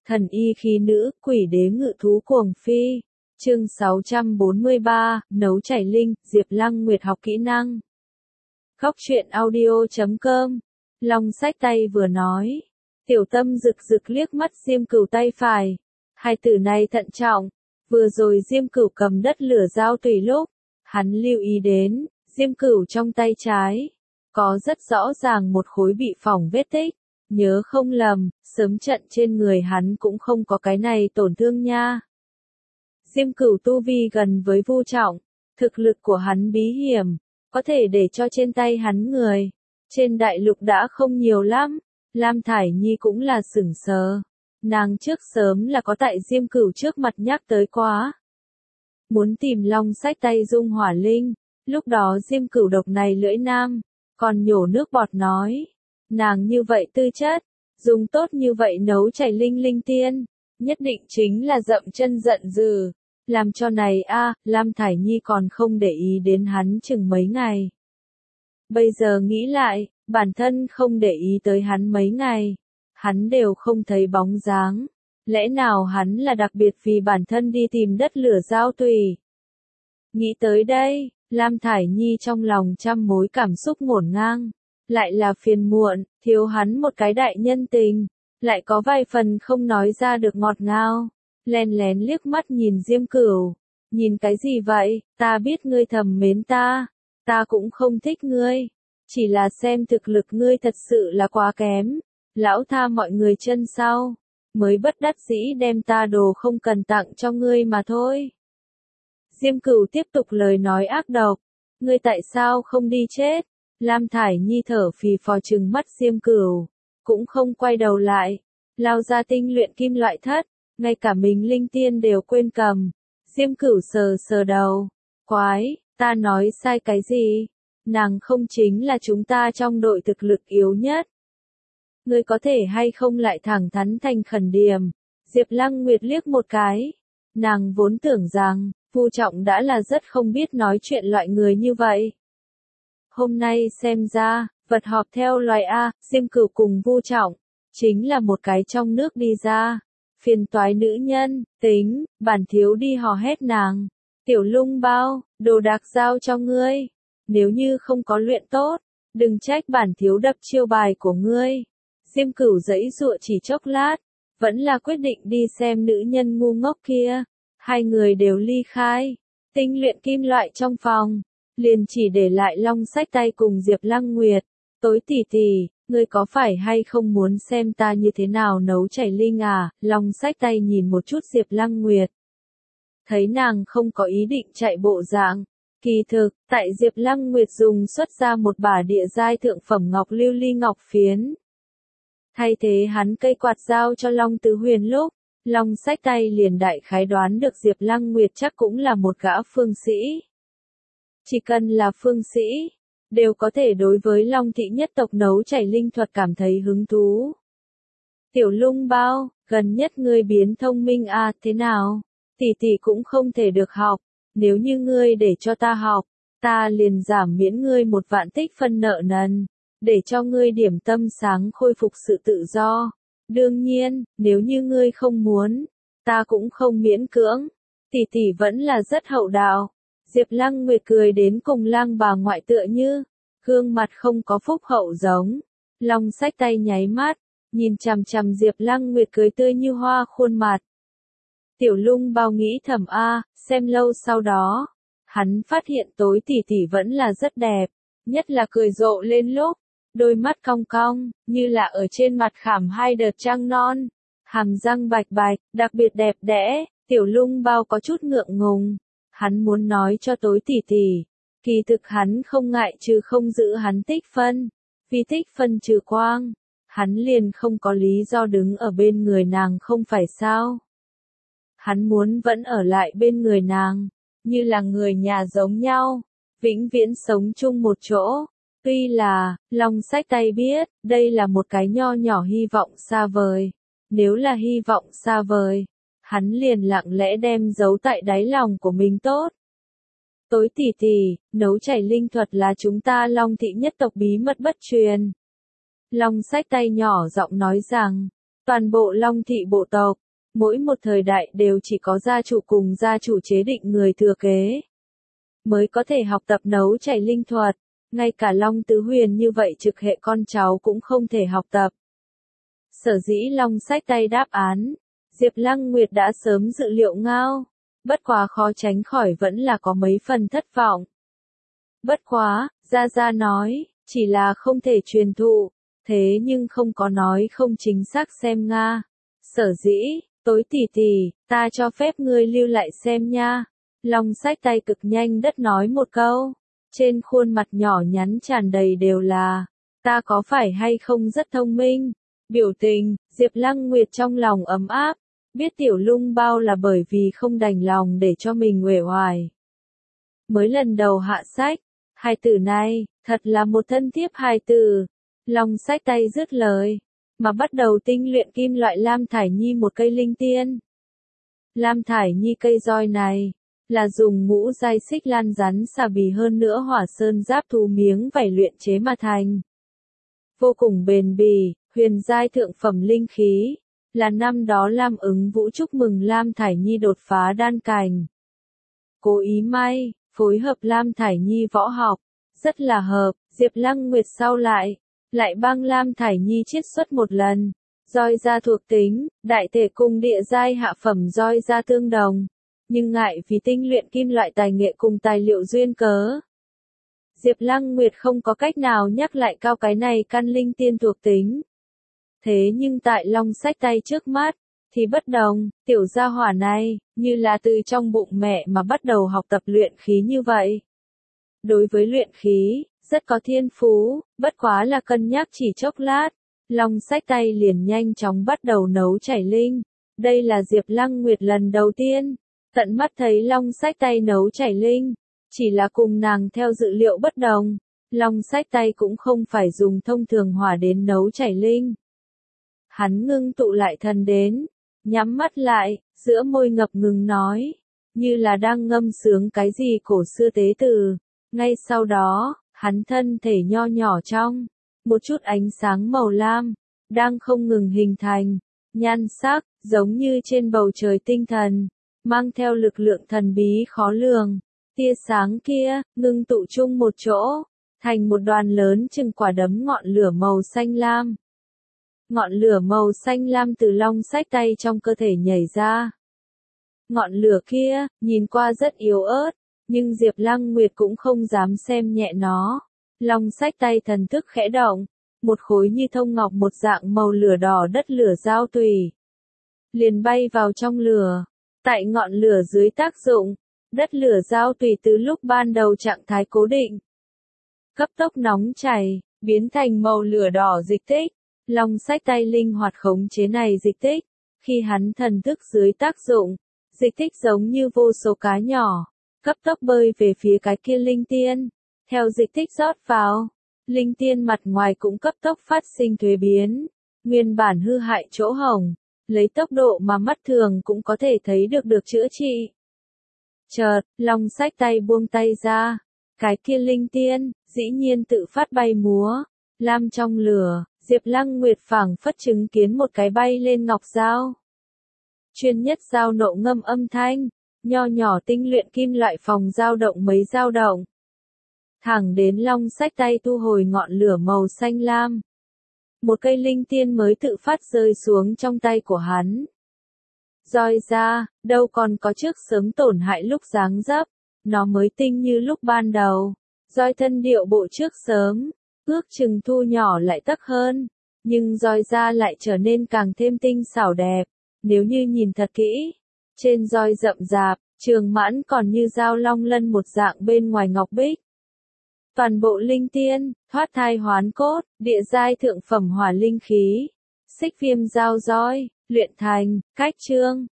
Thần y khí nữ, quỷ đế ngự thú cuồng phi. Chương 643, nấu chảy linh, Diệp Lăng Nguyệt học kỹ năng. Góc truyện audio.com. Long xách tay vừa nói. Tiểu Tâm rực rực liếc mắt Diêm Cửu tay phải. Hai từ này thận trọng. Vừa rồi Diêm Cửu cầm đất lửa dao tùy lúc. Hắn lưu ý đến, Diêm Cửu trong tay trái. Có rất rõ ràng một khối bị phỏng vết tích. Nhớ không lầm, sớm trận trên người hắn cũng không có cái này tổn thương nha. Diêm Cửu tu vi gần với Vu Trọng, thực lực của hắn bí hiểm, có thể để cho trên tay hắn người. Trên đại lục đã không nhiều lắm, Lam Thải Nhi cũng là sửng sờ. Nàng trước sớm là có tại Diêm Cửu trước mặt nhắc tới quá. Muốn tìm Long xách tay dung hỏa linh, lúc đó Diêm Cửu độc này lưỡi nam, còn nhổ nước bọt nói. Nàng như vậy tư chất, dùng tốt như vậy nấu chảy linh linh tiên, nhất định chính là dậm chân giận dữ, làm cho này Lam Thải Nhi còn không để ý đến hắn chừng mấy ngày. Bây giờ nghĩ lại, bản thân không để ý tới hắn mấy ngày, hắn đều không thấy bóng dáng, lẽ nào hắn là đặc biệt vì bản thân đi tìm đất lửa giao tùy. Nghĩ tới đây, Lam Thải Nhi trong lòng trăm mối cảm xúc ngổn ngang. Lại là phiền muộn, thiếu hắn một cái đại nhân tình, lại có vài phần không nói ra được ngọt ngào, lén lén liếc mắt nhìn Diêm Cửu, nhìn cái gì vậy, ta biết ngươi thầm mến ta cũng không thích ngươi, chỉ là xem thực lực ngươi thật sự là quá kém, lão tha mọi người chân sau, mới bất đắc dĩ đem ta đồ không cần tặng cho ngươi mà thôi. Diêm Cửu tiếp tục lời nói ác độc, ngươi tại sao không đi chết? Lam Thải Nhi thở phì phò trừng mắt Diêm Cửu, cũng không quay đầu lại, lao ra tinh luyện kim loại thất, ngay cả mình linh tiên đều quên cầm. Diêm Cửu sờ sờ đầu, quái, ta nói sai cái gì? Nàng không chính là chúng ta trong đội thực lực yếu nhất. Ngươi có thể hay không lại thẳng thắn thành khẩn điểm? Diệp Lăng Nguyệt liếc một cái, nàng vốn tưởng rằng, Vu Trọng đã là rất không biết nói chuyện loại người như vậy. Hôm nay xem ra, vật họp theo loài Diêm Cửu cùng Vu Trọng, chính là một cái trong nước đi ra. Phiền toái nữ nhân, tính, bản thiếu đi hò hét nàng. Tiểu Lung bao, đồ đạc giao cho ngươi. Nếu như không có luyện tốt, đừng trách bản thiếu đập chiêu bài của ngươi. Diêm Cửu giãy giụa chỉ chốc lát, vẫn là quyết định đi xem nữ nhân ngu ngốc kia. Hai người đều ly khai, tinh luyện kim loại trong phòng. Liền chỉ để lại Long xách tay cùng Diệp Lăng Nguyệt. Tối tỷ tỷ, ngươi có phải hay không muốn xem ta như thế nào nấu chảy linh à? Long xách tay nhìn một chút Diệp Lăng Nguyệt. Thấy nàng không có ý định chạy bộ dạng. Kỳ thực, tại Diệp Lăng Nguyệt dùng xuất ra một bả địa giai thượng phẩm ngọc lưu ly ngọc phiến. Thay thế hắn cây quạt giao cho Long Tứ Huyền lúc, Long xách tay liền đại khái đoán được Diệp Lăng Nguyệt chắc cũng là một gã phương sĩ. Chỉ cần là phương sĩ, đều có thể đối với Long thị nhất tộc nấu chảy linh thuật cảm thấy hứng thú. Tiểu Lung bao, gần nhất ngươi biến thông minh thế nào? Tỷ tỷ cũng không thể được học, nếu như ngươi để cho ta học, ta liền giảm miễn ngươi một vạn tích phân nợ nần, để cho ngươi điểm tâm sáng khôi phục sự tự do. Đương nhiên, nếu như ngươi không muốn, ta cũng không miễn cưỡng. Tỷ tỷ vẫn là rất hậu đạo. Diệp Lăng Nguyệt cười đến cùng lang bà ngoại tựa như, gương mặt không có phúc hậu giống. Long xách tay nháy mắt, nhìn chằm chằm Diệp Lăng Nguyệt cười tươi như hoa khuôn mặt. Tiểu Lung bao nghĩ thầm xem lâu sau đó, hắn phát hiện tối tỷ tỷ vẫn là rất đẹp, nhất là cười rộ lên lúc, đôi mắt cong cong, như là ở trên mặt khảm hai đợt trăng non, hàm răng bạch bạch, đặc biệt đẹp đẽ. Tiểu Lung bao có chút ngượng ngùng. Hắn muốn nói cho tối tỷ tỷ, kỳ thực hắn không ngại trừ không giữ hắn tích phân, vì tích phân trừ quang, hắn liền không có lý do đứng ở bên người nàng không phải sao. Hắn muốn vẫn ở lại bên người nàng, như là người nhà giống nhau, vĩnh viễn sống chung một chỗ. Tuy là, Long xách tay biết, đây là một cái nho nhỏ hy vọng xa vời. Nếu là hy vọng xa vời, hắn liền lặng lẽ đem giấu tại đáy lòng của mình tốt. Tối tỷ tỷ, nấu chảy linh thuật là chúng ta Long thị nhất tộc bí mật bất truyền. Long xách tay nhỏ giọng nói rằng, Toàn bộ Long thị bộ tộc, mỗi một thời đại đều chỉ có gia chủ cùng gia chủ chế định người thừa kế mới có thể học tập nấu chảy linh thuật, ngay cả Long Tứ Huyền như vậy trực hệ con cháu cũng không thể học tập. Sở dĩ Long xách tay đáp án, Diệp Lăng Nguyệt đã sớm dự liệu ngao, bất quá khó tránh khỏi vẫn là có mấy phần thất vọng. Bất quá, Gia Gia nói, chỉ là không thể truyền thụ, thế nhưng không có nói không chính xác xem Nga. Sở dĩ, Tối tỷ tỷ, ta cho phép ngươi lưu lại xem nha. Long xách tay cực nhanh đất nói một câu. Trên khuôn mặt nhỏ nhắn tràn đầy đều là, ta có phải hay không rất thông minh. Biểu tình, Diệp Lăng Nguyệt trong lòng ấm áp, biết Tiểu Lung Bao là bởi vì không đành lòng để cho mình uể oải. Mới lần đầu hạ sách, hai từ này, thật là một thân thiếp hài tử. Long xách tay dứt lời, mà bắt đầu tinh luyện kim loại Lam Thải Nhi một cây linh tiên. Lam Thải Nhi cây roi này, là dùng ngũ giai xích lan rắn xà bì hơn nữa hỏa sơn giáp thú miếng vảy luyện chế mà thành. Vô cùng bền bỉ, huyền giai thượng phẩm linh khí, là năm đó Lam Ứng Vũ chúc mừng Lam Thải Nhi đột phá đan cảnh. Cố ý may, phối hợp Lam Thải Nhi võ học, rất là hợp, Diệp Lăng Nguyệt sau lại băng Lam Thải Nhi chiết xuất một lần. Roi ra thuộc tính, đại thể cùng địa giai hạ phẩm roi ra tương đồng, nhưng ngại vì tinh luyện kim loại tài nghệ cùng tài liệu duyên cớ. Diệp Lăng Nguyệt không có cách nào nhắc lại cao cái này căn linh tiên thuộc tính. Thế nhưng tại Long xách tay trước mắt, thì bất đồng, tiểu gia hỏa này, như là từ trong bụng mẹ mà bắt đầu học tập luyện khí như vậy. Đối với luyện khí, rất có thiên phú, bất quá là cân nhắc chỉ chốc lát. Long xách tay liền nhanh chóng bắt đầu nấu chảy linh. Đây là Diệp Lăng Nguyệt lần đầu tiên tận mắt thấy Long xách tay nấu chảy linh. Chỉ là cùng nàng theo dự liệu bất đồng. Long xách tay cũng không phải dùng thông thường hỏa đến nấu chảy linh. Hắn ngưng tụ lại thần đến, nhắm mắt lại, giữa môi ngập ngừng nói, như là đang ngâm sướng cái gì cổ xưa tế từ. Ngay sau đó, hắn thân thể nho nhỏ trong một chút ánh sáng màu lam, đang không ngừng hình thành, nhan sắc, giống như trên bầu trời tinh thần, mang theo lực lượng thần bí khó lường. Tia sáng kia, ngưng tụ chung một chỗ, thành một đoàn lớn chừng quả đấm ngọn lửa màu xanh lam. Ngọn lửa màu xanh lam từ Long xách tay trong cơ thể nhảy ra. Ngọn lửa kia, nhìn qua rất yếu ớt, nhưng Diệp Lăng Nguyệt cũng không dám xem nhẹ nó. Long xách tay thần thức khẽ động, một khối như thông ngọc một dạng màu lửa đỏ đất lửa giao tùy liền bay vào trong lửa. Tại ngọn lửa dưới tác dụng, đất lửa giao tùy từ lúc ban đầu trạng thái cố định, cấp tốc nóng chảy, biến thành màu lửa đỏ dịch tích. Long xách tay linh hoạt khống chế này dịch tích, khi hắn thần thức dưới tác dụng, dịch tích giống như vô số cá nhỏ, cấp tốc bơi về phía cái kia linh tiên. Theo dịch tích rót vào, linh tiên mặt ngoài cũng cấp tốc phát sinh thuế biến, nguyên bản hư hại chỗ hổng, lấy tốc độ mà mắt thường cũng có thể thấy được chữa trị. Chợt, Long xách tay buông tay ra, cái kia linh tiên, dĩ nhiên tự phát bay múa, lam trong lửa, Diệp Lăng Nguyệt phảng phất chứng kiến một cái bay lên ngọc dao. Chuyên nhất dao nộ ngâm âm thanh, nho nhỏ tinh luyện kim loại phòng dao động mấy dao động. Thẳng đến Long xách tay thu hồi ngọn lửa màu xanh lam. Một cây linh tiên mới tự phát rơi xuống trong tay của hắn. Roi ra, đâu còn có trước sớm tổn hại lúc dáng dấp, nó mới tinh như lúc ban đầu. Roi thân điệu bộ trước sớm, ước chừng thu nhỏ lại tấc hơn, nhưng roi ra lại trở nên càng thêm tinh xảo đẹp. Nếu như nhìn thật kỹ, trên roi rậm rạp, trường mãn còn như dao long lân một dạng bên ngoài ngọc bích. Toàn bộ linh tiên, thoát thai hoán cốt, địa giai thượng phẩm hỏa linh khí, xích viêm dao roi, luyện thành, cách chương.